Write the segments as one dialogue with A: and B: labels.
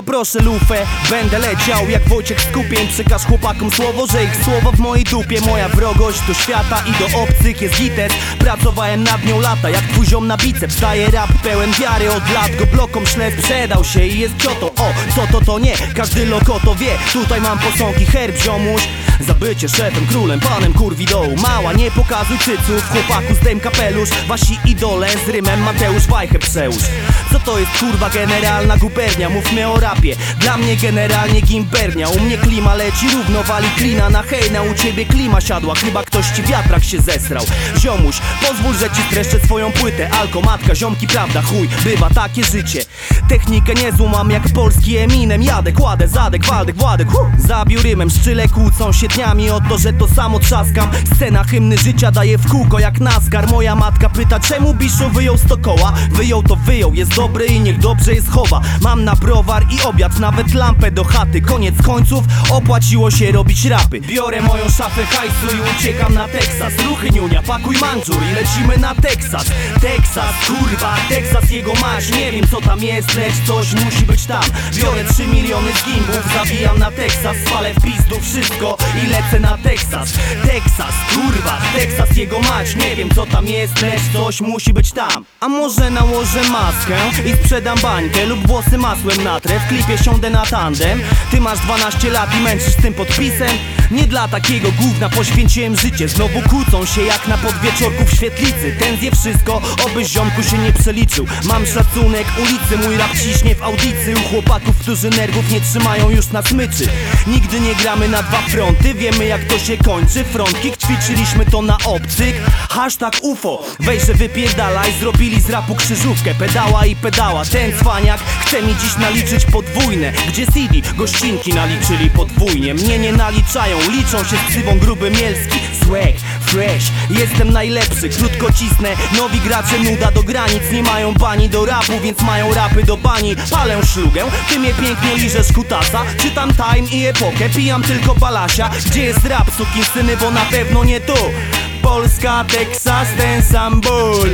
A: Poproszę lufę, będę leciał jak Wojciech Skupień. Przekaż chłopakom słowo, że ich słowa w mojej dupie. Moja wrogość do świata i do obcych jest gites. Pracowałem nad nią lata, jak twój ziom na biceps. Daję rap pełen wiary, od lat go blokom szle. Sprzedał się i jest ciotą, o, co to nie, każdy loko to wie. Tutaj mam posągi, herb ziomuś. Za bycie szefem, królem, panem kurwi dołu. Mała, nie pokazuj cyców, chłopaku zdejm kapelusz. Wasi idole z rymem Mateusz Wajchę przełóż. Co to jest kurwa generalna gubernia? Mówmy o rapie, dla mnie generalnie gimbernia. U mnie klima leci równo, wali klina na hejna. U ciebie klima siadła, chyba ktoś ci wiatrak się zesrał. Ziomuś, pozwól, że ci streszczę swoją płytę. Alko, matka, ziomki, prawda, chuj, bywa takie życie. Technikę niezłą mam jak polski Eminem. Jadę, kładę, zadek, Waldek, Władek, zabił rymem, szczyle kłócą się dniami o to, że to samo trzaskam. Scena hymny życia daje w kółko jak NASCAR. Moja matka pyta, czemu Biszu wyjął 100 koła? Wyjął to wyjął, jest dobry i niech dobrze je schowa. Mam na browar i obiad, nawet lampę do chaty. Koniec końców opłaciło się robić rapy. Biorę moją szafę hajsu i uciekam na Teksas. Ruchy niunia, pakuj mandżur i lecimy na Teksas. Teksas, kurwa, Teksas jego maś. Nie wiem co tam jest, lecz coś musi być tam. Biorę 3 miliony z gimbów, zabijam na Teksas. Spalę w pizdu wszystko i lecę na Teksas. Teksas, kurwa, Teksas jego mać. Nie wiem co tam jest, lecz coś musi być tam. A może nałożę maskę i sprzedam bańkę lub włosy masłem natrę. W klipie siądę na tandem. Ty masz 12 lat i męczysz tym podpisem. Nie dla takiego gówna poświęciłem życie. Znowu kłócą się jak na podwieczorku w świetlicy. Ten zje wszystko, obyś ziomku się nie przeliczył. Mam szacunek ulicy, mój rap ciśnie w audicy. U chłopaków, którzy nerwów nie trzymają już na smyczy. Nigdy nie gramy na dwa fronty, wiemy jak to się kończy. Frontkick, ćwiczyliśmy to na obcyk. Hashtag UFO, weź, że wypierdalaj. Zrobili z rapu krzyżówkę, pedała i pedała. Ten cwaniak chce mi dziś naliczyć podwójne. Gdzie CD, gościnki naliczyli podwójnie. Mnie nie naliczają, liczą się z ksywą Gruby Mielski. Swag, fresh, jestem najlepszy, krótko cisnę. Nowi gracze nuda do granic, nie mają bani do rapu, więc mają rapy do bani. Palę szlugę, ty mnie pięknie liżesz kutasa. Czytam Time i Epokę, pijam tylko Balasia. Gdzie jest rap, sukinsyny, bo na pewno nie tu. Polska, Teksas, ten sam ból.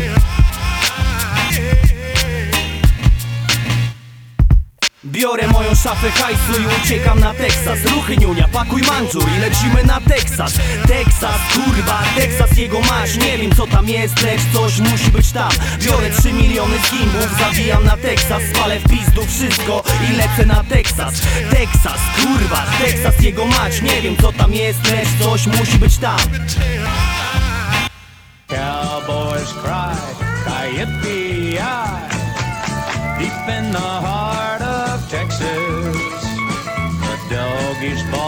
A: Biorę moją szafę hajsu i uciekam na Teksas. Ruchy niunia, pakuj mandżur i lecimy na Teksas. Teksas, kurwa, Teksas jego maś. Nie wiem co tam jest, lecz coś musi być tam. Biorę 3 miliony z gimbów, zabijam na Teksas. Spalę w pizdu wszystko i lecę na Teksas. Teksas, kurwa, Teksas jego mać. Nie wiem co tam jest, lecz coś musi być tam.
B: Cowboys cry, Yippee-yi, deep in the heart of Texas, the dog is born.